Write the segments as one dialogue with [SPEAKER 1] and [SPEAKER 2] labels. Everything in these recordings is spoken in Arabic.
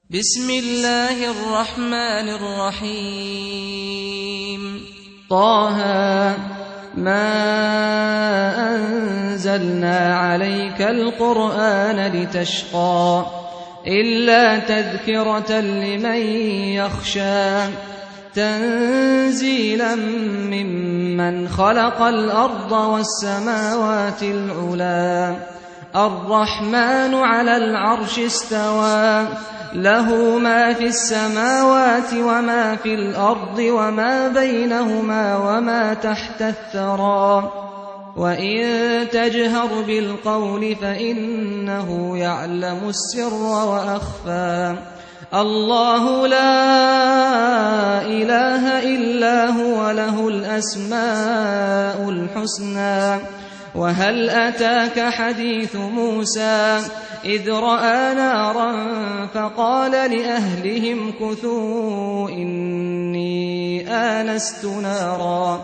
[SPEAKER 1] بسم الله الرحمن الرحيم
[SPEAKER 2] طه ما أنزلنا عليك القرآن لتشقى إلا تذكرة لمن يخشى تنزيلا ممن خلق الأرض والسماوات العلى الرحمن على العرش استوى له ما في السماوات وما في الأرض وما بينهما وما تحت الثرى وإن تجهر بالقول فإنه يعلم السر وأخفى الله لا إله إلا هو له الأسماء الحسنى وهل أتاك حديث موسى إذ رأى نارا فقال لأهلهم كثوا إني آنست نارا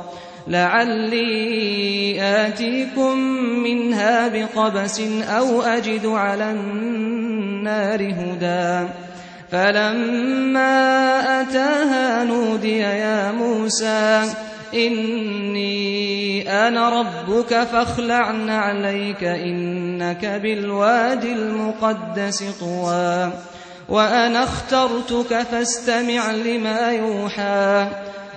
[SPEAKER 2] لعلي آتيكم منها بقبس أو أجد على النار هدى فلما أتاها نودي يا موسى إني أنا ربك فاخلع نعليك إنك بالواد المقدس طوى وأنا اخترتك فاستمع لما يوحى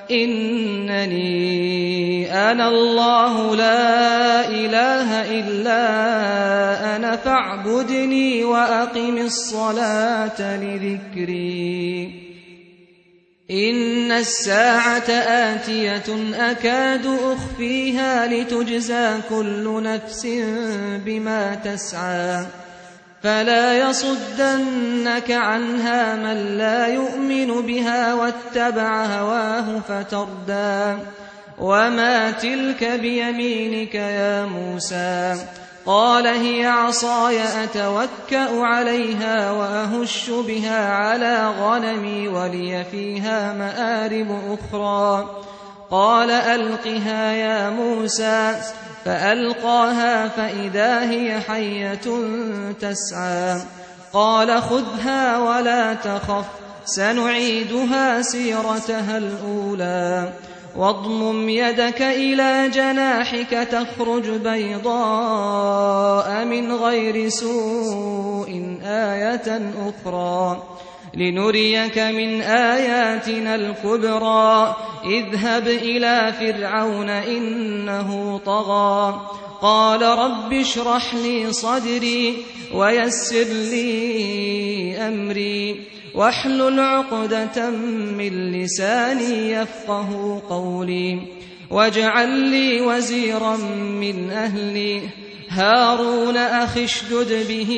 [SPEAKER 2] إنني أنا الله لا إله إلا أنا فاعبدني وأقم الصلاة لذكري إن الساعة آتية أكاد أخفيها لتجزى كل نفس بما تسعى فلا يصدنك عنها من لا يؤمن بها واتبع هواه فتردى وما تلك بيمينك يا موسى قال هي عصاي أتوكأ عليها وأهش بها على غنمي ولي فيها مآرب أخرى قال ألقها يا موسى فألقاها فإذا هي حية تسعى قال خذها ولا تخف سنعيدها سيرتها الأولى واضمم يدك إلى جناحك تخرج بيضاء من غير سوء آية أخرى لنريك من آياتنا الكبرى اذهب إلى فرعون إنه طغى قال رب اشرح لي صدري ويسر لي أمري واحلل عقدة من لساني يفقه قولي واجعل لي وزيرا من أهلي هارون أخي اشدد به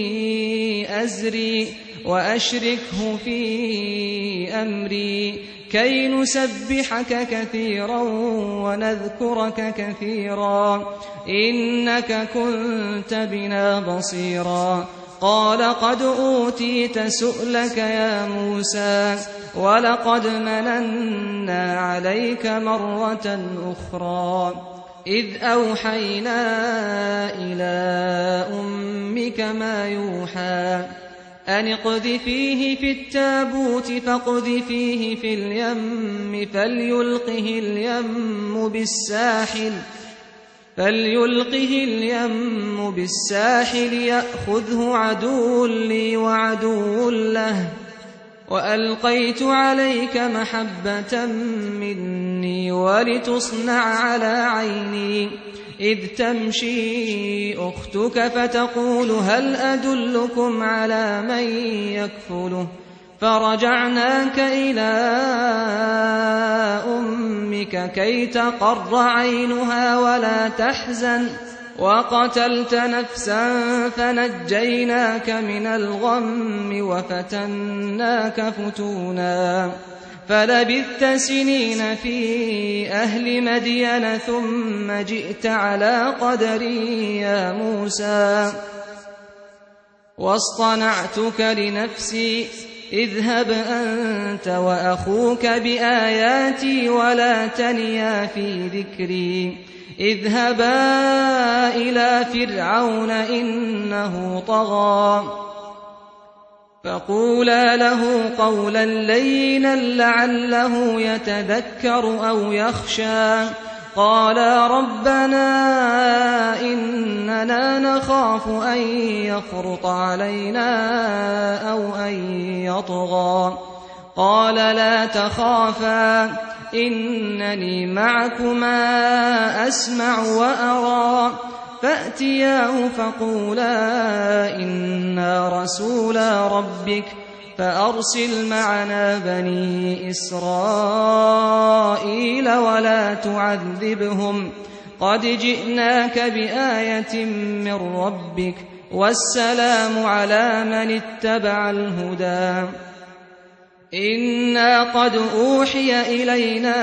[SPEAKER 2] أزري وأشركه في أمري كي نسبحك كثيرا ونذكرك كثيرا إنك كنت بنا بصيرا قال قد أوتيت سؤلك يا موسى ولقد مننا عليك مرة أخرى إذ أوحينا إلى أمك ما يوحى أن اقذفيه في التابوت فاقذفيه في اليم فليلقه اليم بالساحل يأخذه عدو لي وعدو له وألقيت عليك محبة مني ولتصنع على عيني إذ تمشي أختك فتقول هل أدلكم على من يكفله فرجعناك إلى أمك كي تقر عينها ولا تحزن وقتلت نفسا فنجيناك من الغم وفتناك فتونا فلبثت سنين في أهل مدين ثم جئت على قدري يا موسى واصطنعتك لنفسي اذهب أنت وأخوك بآياتي ولا تنيا في ذكري اذهبا إلى فرعون إنه طغى فقولا له قولا لينا لعله يتذكر أو يخشى. قالا ربنا إننا نخاف أن يفرط علينا أو أن يطغى. قال لا تخافا إنني معكما أسمع وأرى. فأتياه فقولا إنا رسولا ربك فأرسل معنا بني إسرائيل ولا تعذبهم قد جئناك بآية من ربك والسلام على من اتبع الهدى. إنا قد أوحي إلينا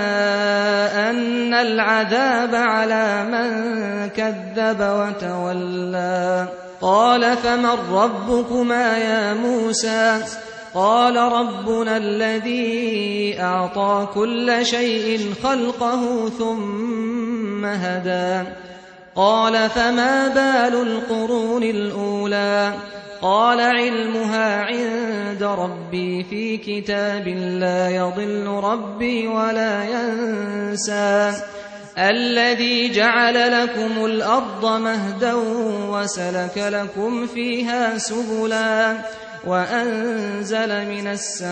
[SPEAKER 2] أن العذاب على من كذب وتولى. قال فمن ربكما يا موسى؟ قال ربنا الذي أعطى كل شيء خلقه ثم هدى. قال فما بال القرون الأولى؟ قال علمها عند ربي في كتاب لا يضل ربي ولا ينسى. الذي جعل لكم الأرض مهدا وسلك لكم فيها سبلا وأنزل من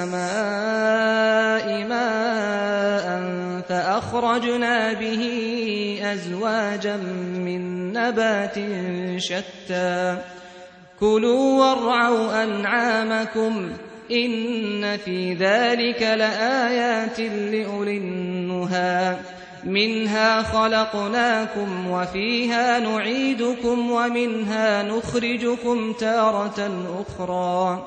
[SPEAKER 2] السماء ماء فأخرجنا به أزواجا من نبات شتى. كلوا وارعوا أنعامكم إن في ذلك لآيات لأولي النهى. منها خلقناكم وفيها نعيدكم ومنها نخرجكم تارة أخرى.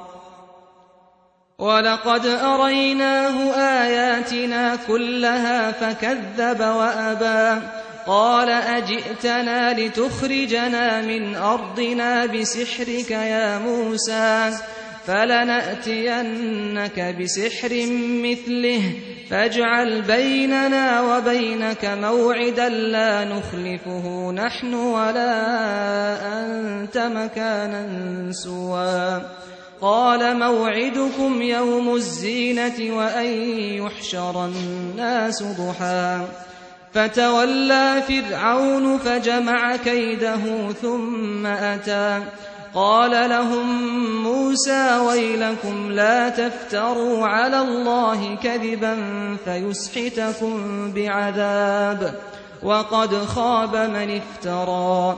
[SPEAKER 2] ولقد أريناه آياتنا كلها فكذب وأبى. قال أجئتنا لتخرجنا من أرضنا بسحرك يا موسى؟ فلنأتينك بسحر مثله فاجعل بيننا وبينك موعدا لا نخلفه نحن ولا أنت مكانا سوى. قال موعدكم يوم الزينة وأن يحشر الناس ضحى. فتولى فرعون فجمع كيده ثم أتى. قال لهم موسى ويلكم لا تفتروا على الله كذبا فيسحتكم بعذاب وقد خاب من افترى.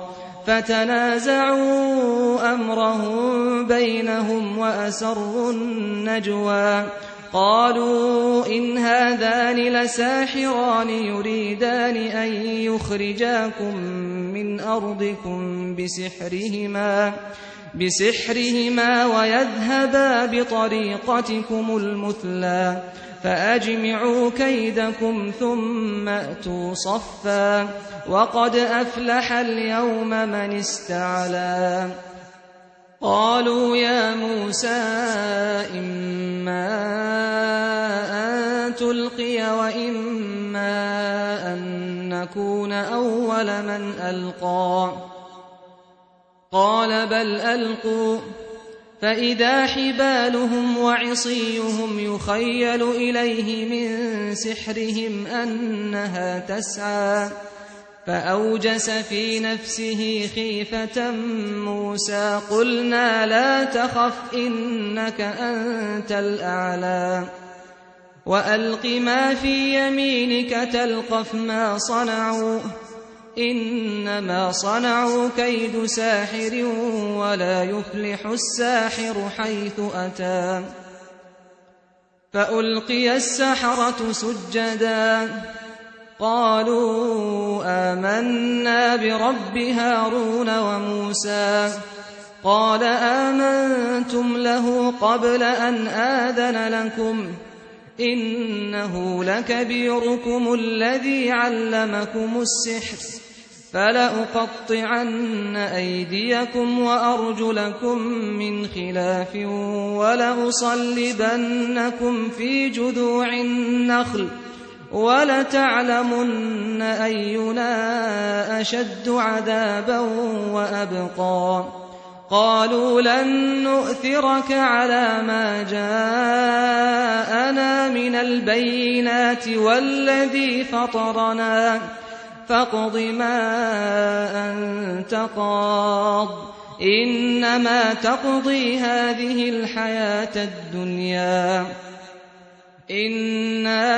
[SPEAKER 2] فتنازعوا أمرهم بينهم وأسروا النجوى. قالوا إن هذان لساحران يريدان أن يخرجاكم من أرضكم بسحرهما ويذهبا بطريقتكم المثلى فأجمعوا كيدكم ثم أتوا صفا وقد أفلح اليوم من استعلى. قالوا يا موسى إما أن تلقي وإما أن نكون أول من ألقى. قال بل ألقوا. فإذا حبالهم وعصيهم يخيل إليه من سحرهم أنها تسعى. فأوجس في نفسه خيفة موسى. قلنا لا تخف إنك أنت الأعلى وألق ما في يمينك تلقف ما صنعوا إنما صنعوا كيد ساحر ولا يفلح الساحر حيث أتى. فألقي السحرة سجدا قالوا آمنا برب هارون وموسى. قال آمنتم له قبل أن آذن لكم إنه لكبيركم الذي علمكم السحر فلأقطعن أيديكم وأرجلكم من خلاف ولأصلبنكم في جذوع النخل ولتعلمن أينا أشد عذابا وأبقى. قالوا لن نؤثرك على ما جاءنا من البينات والذي فطرنا فاقض ما أنت قاض إنما تقضي هذه الحياة الدنيا إنا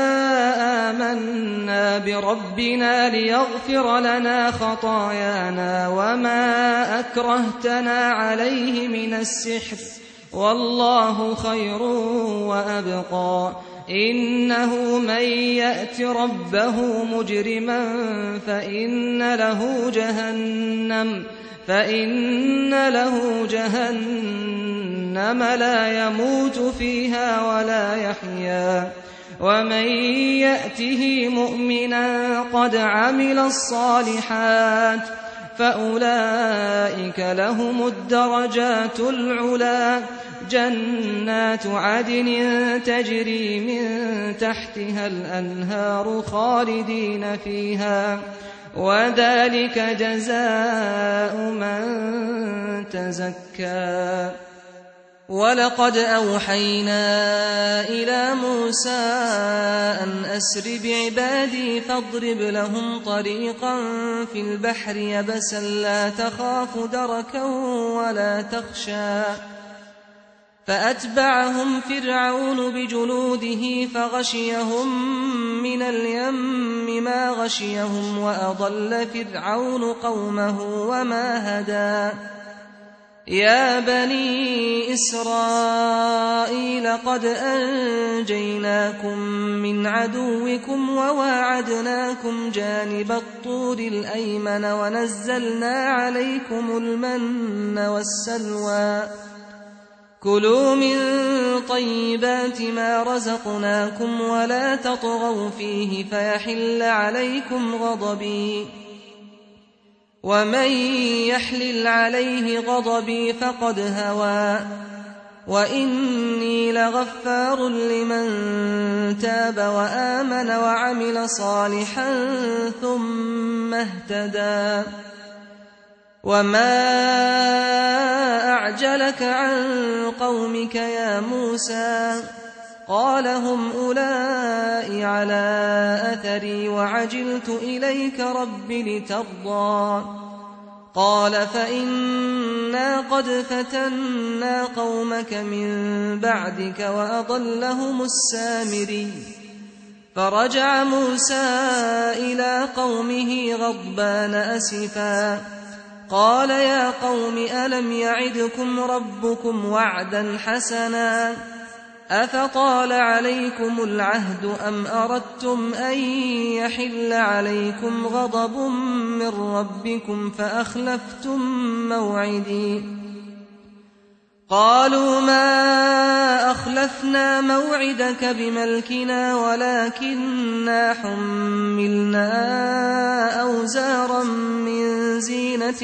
[SPEAKER 2] آمنا بربنا ليغفر لنا خطايانا وما أكرهتنا عليه من السحر والله خير وأبقى إنه من يأت ربه مجرما فإن له جهنم لا يموت فيها ولا يحيا ومن يأته مؤمنا قد عمل الصالحات فأولئك لهم الدرجات العلى جنات عدن تجري من تحتها الأنهار خالدين فيها وذلك جزاء من تزكى ولقد أوحينا إلى موسى أن أسر بعبادي فاضرب لهم طريقا في البحر يبسا لا تخاف دركا ولا تخشى فأتبعهم فرعون بجنوده فغشيهم من اليم ما غشيهم وأضل فرعون قومه وما هدى يا بني إسرائيل قد أنجيناكم من عدوكم وواعدناكم جانب الطور الأيمن ونزلنا عليكم المن والسلوى كلوا من طيبات ما رزقناكم ولا تطغوا فيه فيحل عليكم غضبي ومن يحلل عليه غضبي فقد هوى وإني لغفار لمن تاب وآمن وعمل صالحا ثم اهتدى وما أعجلك عن قومك يا موسى قال هم أولئك على أثري وعجلت إليك رب لترضى قال فإنا قد فتنا قومك من بعدك وأضلهم السامري فرجع موسى إلى قومه غضبان أسفا قال يا قوم ألم يعدكم ربكم وعدا حسنا أفطال عليكم العهد أم أردتم أن يحل عليكم غضب من ربكم فأخلفتم موعدي قالوا ما أخلفنا موعدك بملكنا ولكننا حملنا أوزارا من زينة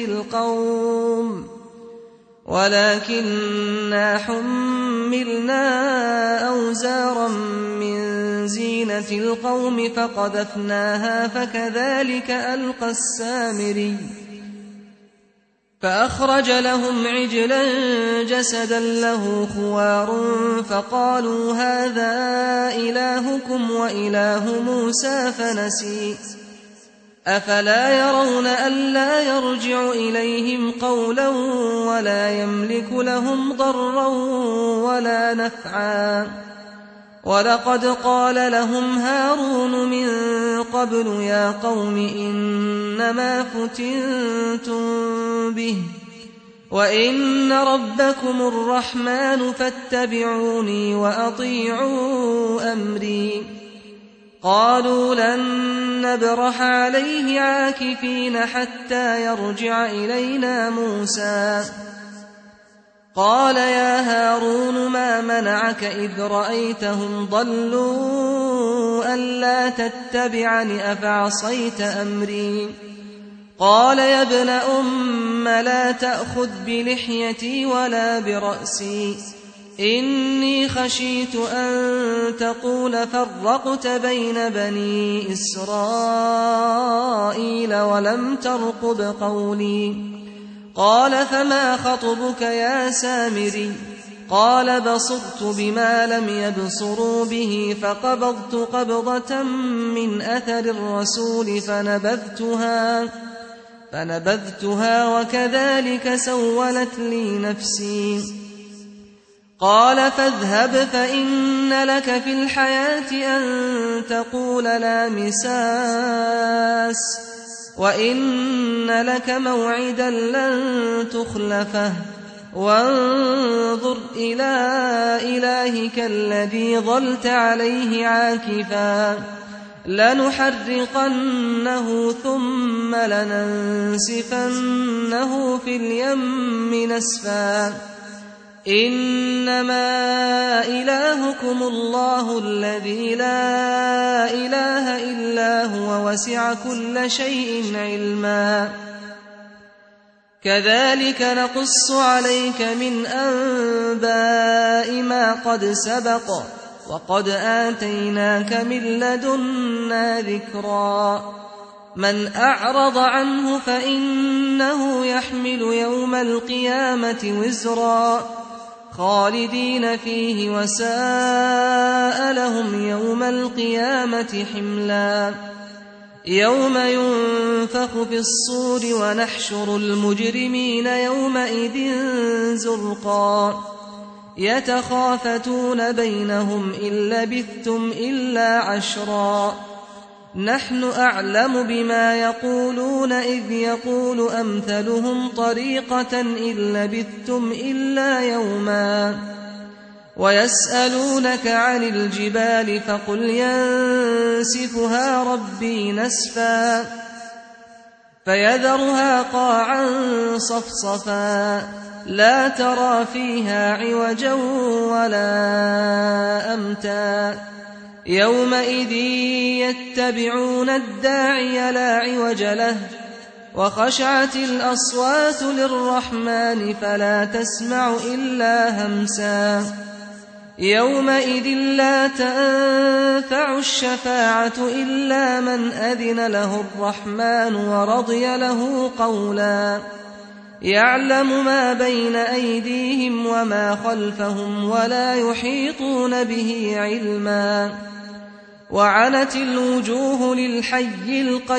[SPEAKER 2] القوم فقذفناها فكذلك ألقى السامري فأخرج لهم عجلا جسدا له خوار فقالوا هذا إلهكم وإله موسى فنسي أفلا يرون ألا يرجع إليهم قولا ولا يملك لهم ضرا ولا نفعا ولقد قال لهم هارون من قبل يا قوم إنما فتنتم به وإن ربكم الرحمن فاتبعوني وأطيعوا أمري قالوا لن نبرح عليه عاكفين حتى يرجع إلينا موسى قال يا هارون ما منعك إذ رأيتهم ضلوا ألا تتبعني أفعصيت أمري قال يا ابن أم لا تأخذ بلحيتي ولا برأسي إني خشيت أن تقول فرقت بين بني إسرائيل ولم ترقب قولي قال فما خطبك يا سامري قال بصرت بما لم يبصروا به فقبضت قبضة من أثر الرسول فنبذتها وكذلك سولت لي نفسي. قال فاذهب فإن لك في الحياة أن تقول لا مساس وإن لك موعدا لن تخلفه وانظر إلى إلهك الذي ظلت عليه عاكفا لنحرقنه ثم لننسفنه في اليم نسفا إنما إلهكم الله الذي لا إله إلا هو وسع كل شيء علما كذلك نقص عليك من أنباء ما قد سبق وقد آتيناك من لدنا ذكرا من أعرض عنه فإنه يحمل يوم القيامة وزرا خالدين فيه وساء لهم يوم القيامة حملا يوم ينفخ في الصور ونحشر المجرمين يومئذ زرقا يتخافتون بينهم إن لبثتم إلا عشرا نحن أعلم بما يقولون إذ يقول أمثلهم طريقة إن لبثتم إلا يوما ويسألونك عن الجبال فقل ينسفها ربي نسفا فيذرها قاعا صفصفا لا ترى فيها عوجا ولا أمتا يومئذ يتبعون الداعي لا عوج له وخشعت الأصوات للرحمن فلا تسمع إلا همسا يومئذ لا تنفع الشفاعة إلا من أذن له الرحمن ورضي له قولا يعلم ما بين أيديهم وما خلفهم ولا يحيطون به علما وعنت الوجوه للحي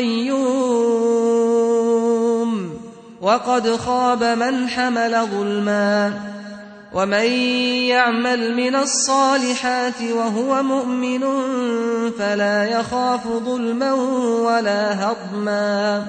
[SPEAKER 2] القيوم وقد خاب من حمل ظلما ومن يعمل من الصالحات وهو مؤمن فلا يخاف ظلما ولا هضما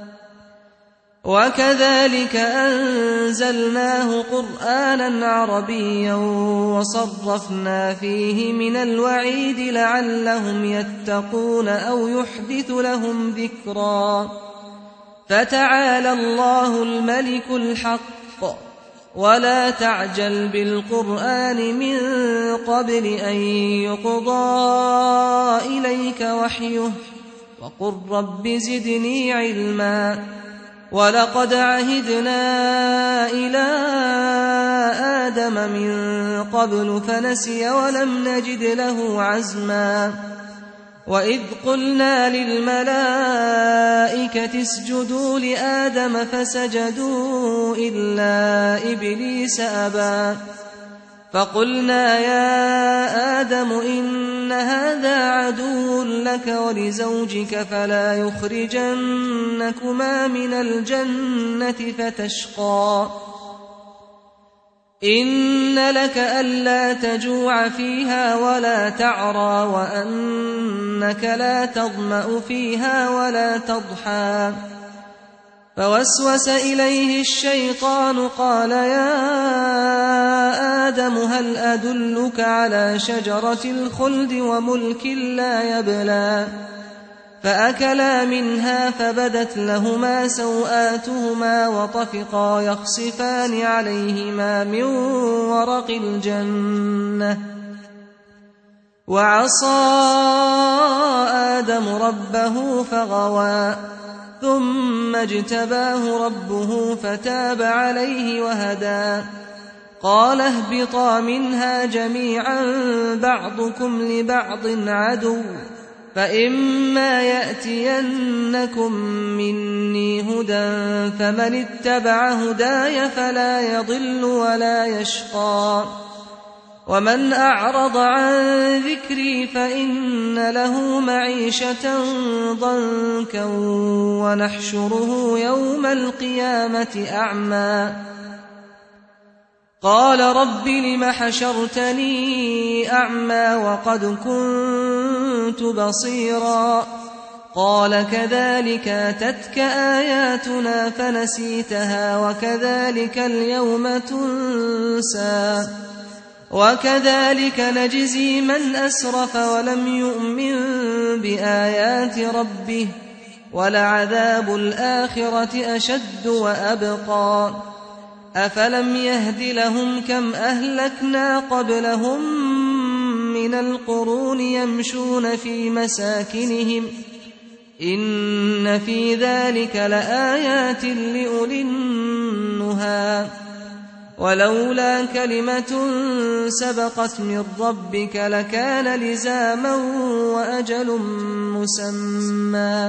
[SPEAKER 2] وكذلك أنزلناه قرآنا عربيا وصرفنا فيه من الوعيد لعلهم يتقون أو يحدث لهم ذكرا فتعالى الله الملك الحق ولا تعجل بالقرآن من قبل أن يقضى إليك وحيه وقل رب زدني علما ولقد عهدنا إلى آدم من قبل فنسي ولم نجد له عزما وإذ قلنا للملائكة اسجدوا لآدم فسجدوا إلا إبليس أبى فقلنا يا آدم إن هذا عدو لك ولزوجك فلا يخرجنكما من الجنة فتشقى إن لك ألا تجوع فيها ولا تعرى وأنك لا تظمأ فيها ولا تضحى فوسوس إليه الشيطان قال يا آدم هل أدلك على شجرة الخلد وملك لا يبلى فأكلا منها فبدت لهما سوآتهما وطفقا يخصفان عليهما من ورق الجنة وعصى آدم ربه فغوى ثم اجتباه ربه فتاب عليه وهدى قال اهبطا منها جميعا بعضكم لبعض عدو فإما يأتينكم مني هدى فمن اتبع هداي فلا يضل ولا يشقى ومن أعرض عن ذكري فإن له معيشة ضنكا ونحشره يوم القيامة أعمى قال رب لم حشرتني أعمى وقد كنت بصيرا قال كذلك أتتك آياتنا فنسيتها وكذلك اليوم تنسى وكذلك نجزي من أسرف ولم يؤمن بآيات ربه ولعذاب الآخرة أشد وأبقى أفلم يهد لهم كم أهلكنا قبلهم من القرون يمشون في مساكنهم إن في ذلك لآيات لأولي النهى ولولا كلمة سبقت من ربك لكان لزاما وأجل مسمى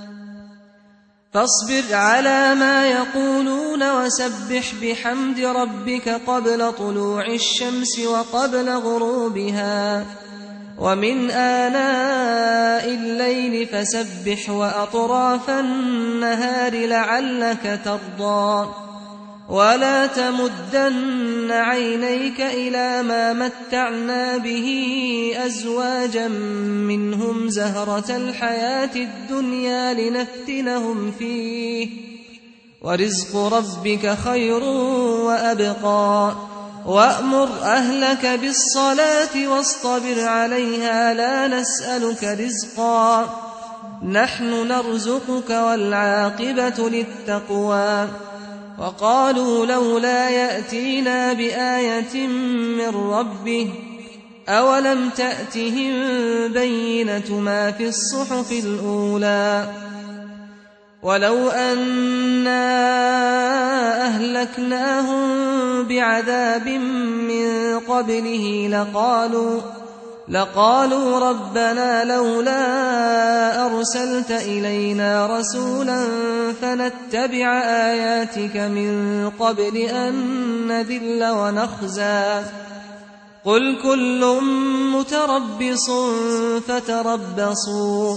[SPEAKER 2] فاصبر على ما يقولون وسبح بحمد ربك قبل طلوع الشمس وقبل غروبها ومن آناء الليل فسبح وأطراف النهار لعلك ترضى ولا تمدن عينيك إلى ما متعنا به أزواجا منهم زهرة الحياة الدنيا لنفتنهم فيه ورزق ربك خير وأبقى وأمر أهلك بالصلاة واصطبر عليها لا نسألك رزقا نحن نرزقك والعاقبة للتقوى وقالوا لولا يأتينا بآية من ربه أولم تأتهم بينة ما في الصحف الأولى ولو أنا أهلكناهم بعذاب من قبله لقالوا ربنا لولا أرسلت إلينا رسولا فنتبع آياتك من قبل أن نذل ونخزى قل كل متربص فتربصوا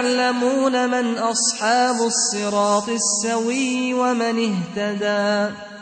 [SPEAKER 2] فستعلمون من أصحاب الصراط السوي ومن اهتدى